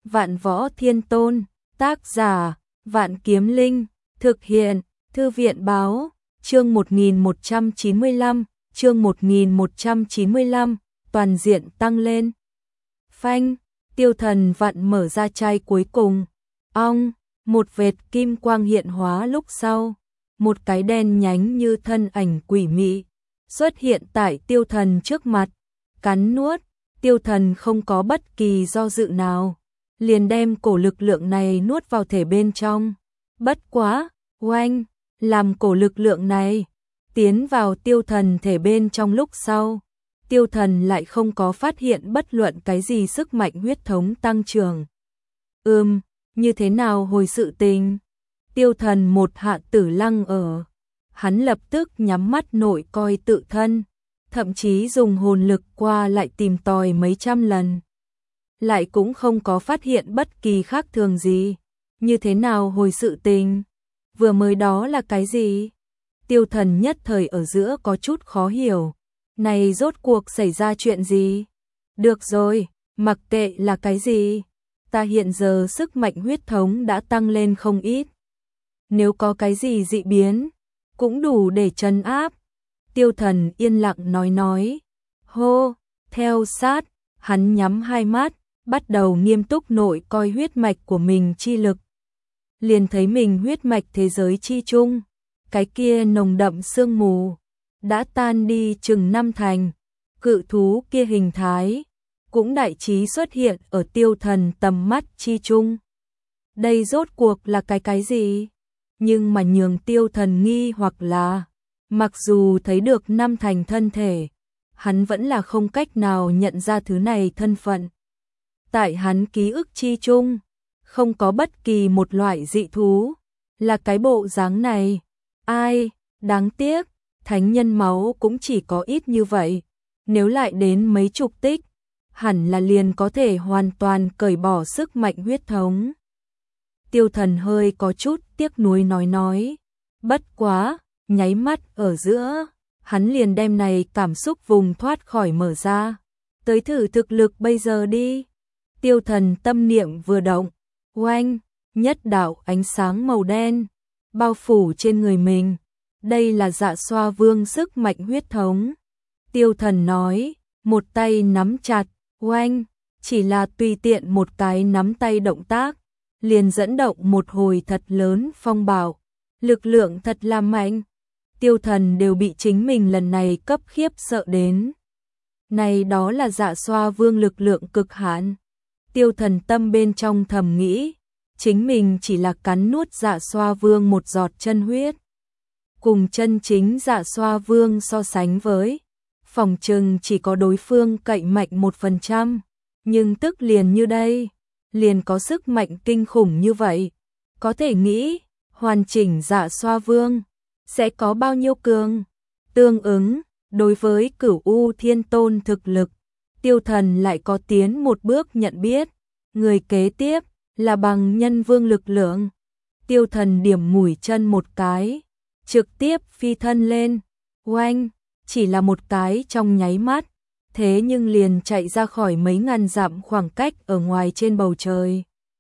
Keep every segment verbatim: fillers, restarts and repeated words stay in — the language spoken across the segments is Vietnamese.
Vạn Võ Thiên Tôn, tác giả, Vạn Kiếm Linh, thực hiện, Thư viện báo, chương một nghìn một trăm chín mươi lăm, chương một nghìn một trăm chín mươi lăm, toàn diện tăng lên. Phanh, Tiêu Thần vặn mở ra chai cuối cùng. Ong, một vệt kim quang hiện hóa lúc sau, một cái đen nhánh như thân ảnh quỷ mị xuất hiện tại Tiêu Thần trước mặt, cắn nuốt. Tiêu Thần không có bất kỳ do dự nào, liền đem cổ lực lượng này nuốt vào thể bên trong. Bất quá, oanh, làm cổ lực lượng này tiến vào Tiêu Thần thể bên trong lúc sau, Tiêu Thần lại không có phát hiện bất luận cái gì sức mạnh huyết thống tăng trưởng. Ừm, như thế nào hồi sự tình? Tiêu Thần một hạ tử lăng ở. Hắn lập tức nhắm mắt nội coi tự thân, thậm chí dùng hồn lực qua lại tìm tòi mấy trăm lần. Lại cũng không có phát hiện bất kỳ khác thường gì. Như thế nào hồi sự tình? Vừa mới đó là cái gì? Tiêu Thần nhất thời ở giữa có chút khó hiểu. Này rốt cuộc xảy ra chuyện gì? Được rồi, mặc kệ là cái gì. Ta hiện giờ sức mạnh huyết thống đã tăng lên không ít. Nếu có cái gì dị biến, cũng đủ để trấn áp. Tiêu Thần yên lặng nói nói. Hô, theo sát, hắn nhắm hai mắt, bắt đầu nghiêm túc nội coi huyết mạch của mình chi lực. Liền thấy mình huyết mạch thế giới chi chung, cái kia nồng đậm sương mù đã tan đi chừng năm thành. Cự thú kia hình thái cũng đại trí xuất hiện ở Tiêu Thần tầm mắt chi chung. Đây rốt cuộc là cái cái gì? Nhưng mà nhường Tiêu Thần nghi hoặc là, mặc dù thấy được năm thành thân thể, hắn vẫn là không cách nào nhận ra thứ này thân phận. Tại hắn ký ức chi chung, không có bất kỳ một loại dị thú là cái bộ dáng này. Ai, đáng tiếc, thánh nhân máu cũng chỉ có ít như vậy. Nếu lại đến mấy chục tích, hẳn là liền có thể hoàn toàn cởi bỏ sức mạnh huyết thống. Tiêu Thần hơi có chút tiếc nuối nói nói. Bất quá, nháy mắt ở giữa, hắn liền đem này cảm xúc vùng thoát khỏi mở ra. Tới thử thực lực bây giờ đi. Tiêu Thần tâm niệm vừa động, oanh, nhất đạo ánh sáng màu đen bao phủ trên người mình. Đây là Dạ Xoa Vương sức mạnh huyết thống. Tiêu Thần nói, một tay nắm chặt, oanh, chỉ là tùy tiện một cái nắm tay động tác, liền dẫn động một hồi thật lớn phong bạo, lực lượng thật là mạnh. Tiêu Thần đều bị chính mình lần này cấp khiếp sợ đến. Này đó là Dạ Xoa Vương lực lượng cực hạn. Tiêu Thần tâm bên trong thầm nghĩ, chính mình chỉ là cắn nuốt Dạ Xoa Vương một giọt chân huyết. Cùng chân chính Dạ Xoa Vương so sánh với, phòng chừng chỉ có đối phương cậy mạnh một phần trăm, nhưng tức liền như đây, liền có sức mạnh kinh khủng như vậy. Có thể nghĩ, hoàn chỉnh Dạ Xoa Vương sẽ có bao nhiêu cường. Tương ứng, đối với Cửu U Thiên Tôn thực lực, Tiêu Thần lại có tiến một bước nhận biết. Người kế tiếp là bằng nhân vương lực lượng. Tiêu Thần điểm mũi chân một cái, trực tiếp phi thân lên. Oanh, chỉ là một cái trong nháy mắt, thế nhưng liền chạy ra khỏi mấy ngàn dặm khoảng cách ở ngoài trên bầu trời.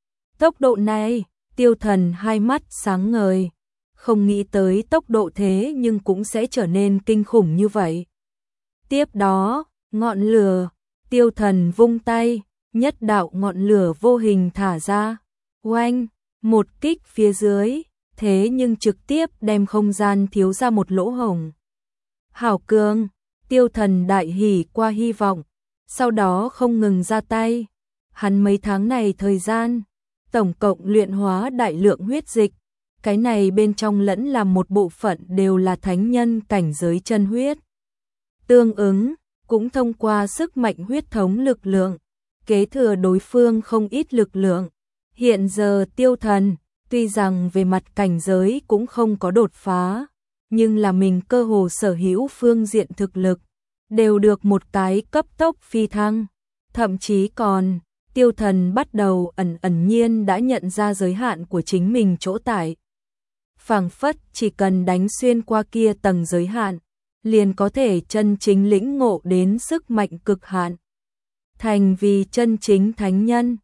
Tốc độ này, Tiêu Thần hai mắt sáng ngời, không nghĩ tới tốc độ thế nhưng cũng sẽ trở nên kinh khủng như vậy. Tiếp đó, ngọn lửa, Tiêu Thần vung tay, nhất đạo ngọn lửa vô hình thả ra. Oanh, một kích phía dưới, thế nhưng trực tiếp đem không gian thiếu ra một lỗ hổng. Hảo cường, Tiêu Thần đại hỉ qua hy vọng, sau đó không ngừng ra tay. Hắn mấy tháng này thời gian, tổng cộng luyện hóa đại lượng huyết dịch, cái này bên trong lẫn là một bộ phận đều là thánh nhân cảnh giới chân huyết. Tương ứng, cũng thông qua sức mạnh huyết thống lực lượng, kế thừa đối phương không ít lực lượng. Hiện giờ Tiêu Thần, tuy rằng về mặt cảnh giới cũng không có đột phá, nhưng là mình cơ hồ sở hữu phương diện thực lực, đều được một cái cấp tốc phi thăng. Thậm chí còn, Tiêu Thần bắt đầu ẩn ẩn nhiên đã nhận ra giới hạn của chính mình chỗ tại. Phảng phất chỉ cần đánh xuyên qua kia tầng giới hạn, liền có thể chân chính lĩnh ngộ đến sức mạnh cực hạn. Thành vì chân chính thánh nhân.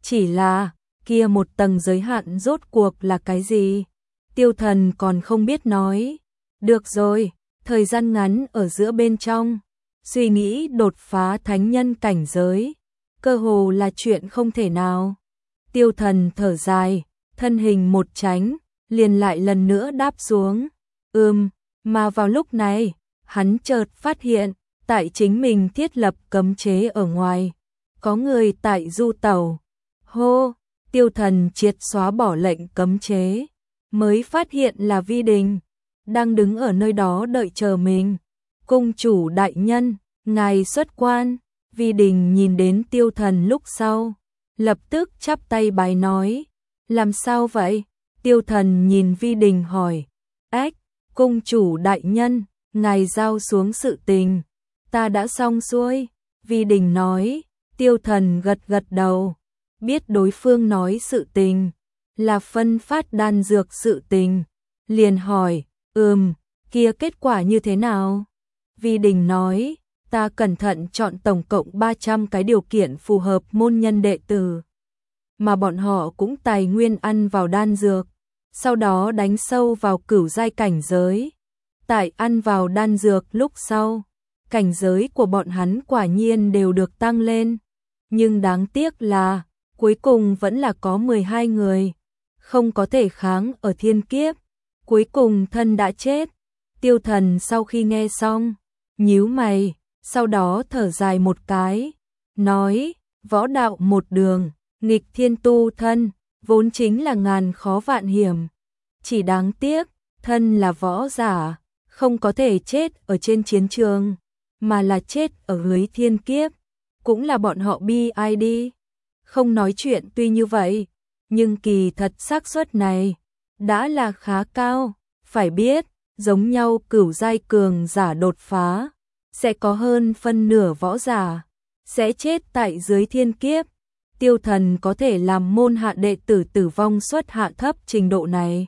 Chỉ là, kia một tầng giới hạn rốt cuộc là cái gì? Tiêu Thần còn không biết nói. Được rồi, thời gian ngắn ở giữa bên trong, suy nghĩ đột phá thánh nhân cảnh giới, cơ hồ là chuyện không thể nào. Tiêu Thần thở dài, thân hình một tránh, liền lại lần nữa đáp xuống. Ừm, mà vào lúc này, hắn chợt phát hiện, tại chính mình thiết lập cấm chế ở ngoài, có người tại du tàu. Hô, Tiêu Thần triệt xóa bỏ lệnh cấm chế, mới phát hiện là Vi Đình, đang đứng ở nơi đó đợi chờ mình. Cung chủ đại nhân, ngài xuất quan. Vi Đình nhìn đến Tiêu Thần lúc sau, lập tức chắp tay bái nói. Làm sao vậy? Tiêu Thần nhìn Vi Đình hỏi. Ách, cung chủ đại nhân, ngài giao xuống sự tình, ta đã xong xuôi. Vi Đình nói. Tiêu Thần gật gật đầu, biết đối phương nói sự tình là phân phát đan dược sự tình, liền hỏi. Ừm, kia kết quả như thế nào? Vi Đình nói. Ta cẩn thận chọn tổng cộng ba trăm cái điều kiện phù hợp môn nhân đệ tử, mà bọn họ cũng tài nguyên ăn vào đan dược, sau đó đánh sâu vào cửu giai cảnh giới. Tại ăn vào đan dược lúc sau, cảnh giới của bọn hắn quả nhiên đều được tăng lên, nhưng đáng tiếc là cuối cùng vẫn là có mười hai người không có thể kháng ở thiên kiếp, cuối cùng thân đã chết. Tiêu Thần sau khi nghe xong, nhíu mày, sau đó thở dài một cái, nói, võ đạo một đường, nghịch thiên tu thân, vốn chính là ngàn khó vạn hiểm. Chỉ đáng tiếc, thân là võ giả, không có thể chết ở trên chiến trường, mà là chết ở dưới thiên kiếp, cũng là bọn họ bi ai đi. Không nói chuyện tuy như vậy, nhưng kỳ thật xác suất này đã là khá cao. Phải biết, giống nhau cửu giai cường giả đột phá, sẽ có hơn phân nửa võ giả sẽ chết tại dưới thiên kiếp. Tiêu Thần có thể làm môn hạ đệ tử tử vong suất hạ thấp trình độ này,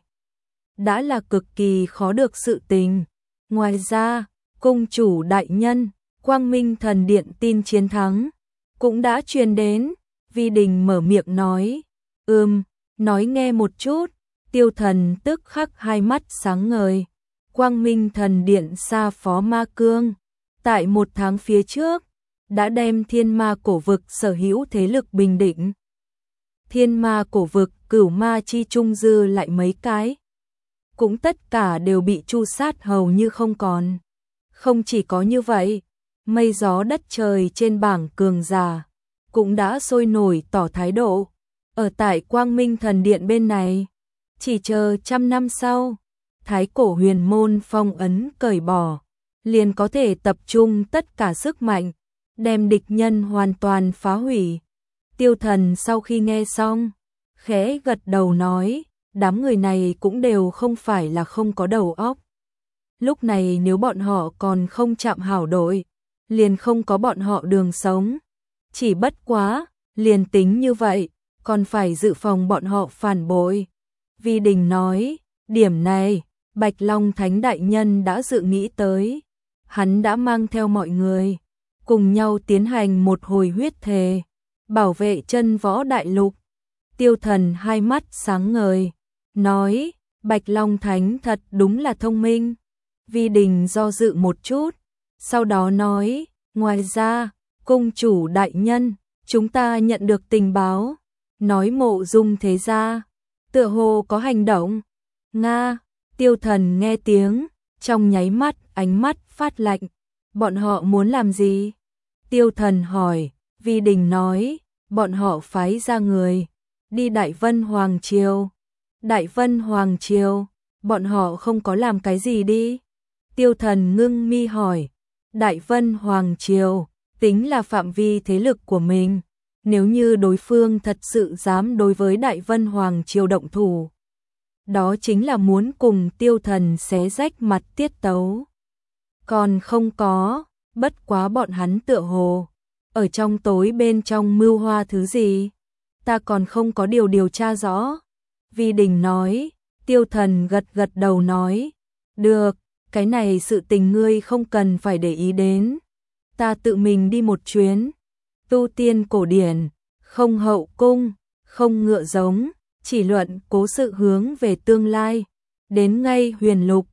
đã là cực kỳ khó được sự tình. Ngoài ra, cung chủ đại nhân, Quang Minh Thần Điện tin chiến thắng cũng đã truyền đến. Vi Đình mở miệng nói. Ừm, nói nghe một chút. Tiêu Thần tức khắc hai mắt sáng ngời. Quang Minh Thần Điện xa phó ma cương, tại một tháng phía trước, đã đem thiên ma cổ vực sở hữu thế lực bình định. Thiên ma cổ vực cửu ma chi trung dư lại mấy cái, cũng tất cả đều bị tru sát hầu như không còn. Không chỉ có như vậy, mây gió đất trời trên bảng cường giả cũng đã sôi nổi tỏ thái độ. Ở tại Quang Minh Thần Điện bên này, chỉ chờ trăm năm sau, Thái cổ huyền môn phong ấn cởi bỏ, liền có thể tập trung tất cả sức mạnh, đem địch nhân hoàn toàn phá hủy. Tiêu Thần sau khi nghe xong, khẽ gật đầu nói, đám người này cũng đều không phải là không có đầu óc. Lúc này nếu bọn họ còn không chạm hảo đội, liền không có bọn họ đường sống. Chỉ bất quá, liền tính như vậy, còn phải dự phòng bọn họ phản bội. Vi Đình nói, điểm này, Bạch Long Thánh Đại Nhân đã dự nghĩ tới. Hắn đã mang theo mọi người, cùng nhau tiến hành một hồi huyết thề, bảo vệ chân võ đại lục. Tiêu Thần hai mắt sáng ngời, nói, Bạch Long Thánh thật đúng là thông minh. Vi Đình do dự một chút, sau đó nói, ngoài ra, cung chủ đại nhân, chúng ta nhận được tình báo, nói Mộ Dung thế gia tựa hồ có hành động. Nga, Tiêu Thần nghe tiếng, trong nháy mắt ánh mắt phát lạnh. Bọn họ muốn làm gì? Tiêu Thần hỏi. Vi Đình nói, bọn họ phái ra người đi Đại Vân Hoàng Triều. Đại Vân Hoàng Triều, bọn họ không có làm cái gì đi? Tiêu Thần ngưng mi hỏi. Đại Vân Hoàng Triều tính là phạm vi thế lực của mình, nếu như đối phương thật sự dám đối với Đại Vân Hoàng Triều động thủ, đó chính là muốn cùng Tiêu Thần xé rách mặt tiết tấu. Còn không có, bất quá bọn hắn tựa hồ ở trong tối bên trong mưu hoa thứ gì, ta còn không có điều điều tra rõ. Vi Đình nói. Tiêu Thần gật gật đầu nói, được, cái này sự tình ngươi không cần phải để ý đến, ta tự mình đi một chuyến. Tu tiên cổ điển, không hậu cung, không ngựa giống, chỉ luận cố sự hướng về tương lai. Đến ngay huyền lục,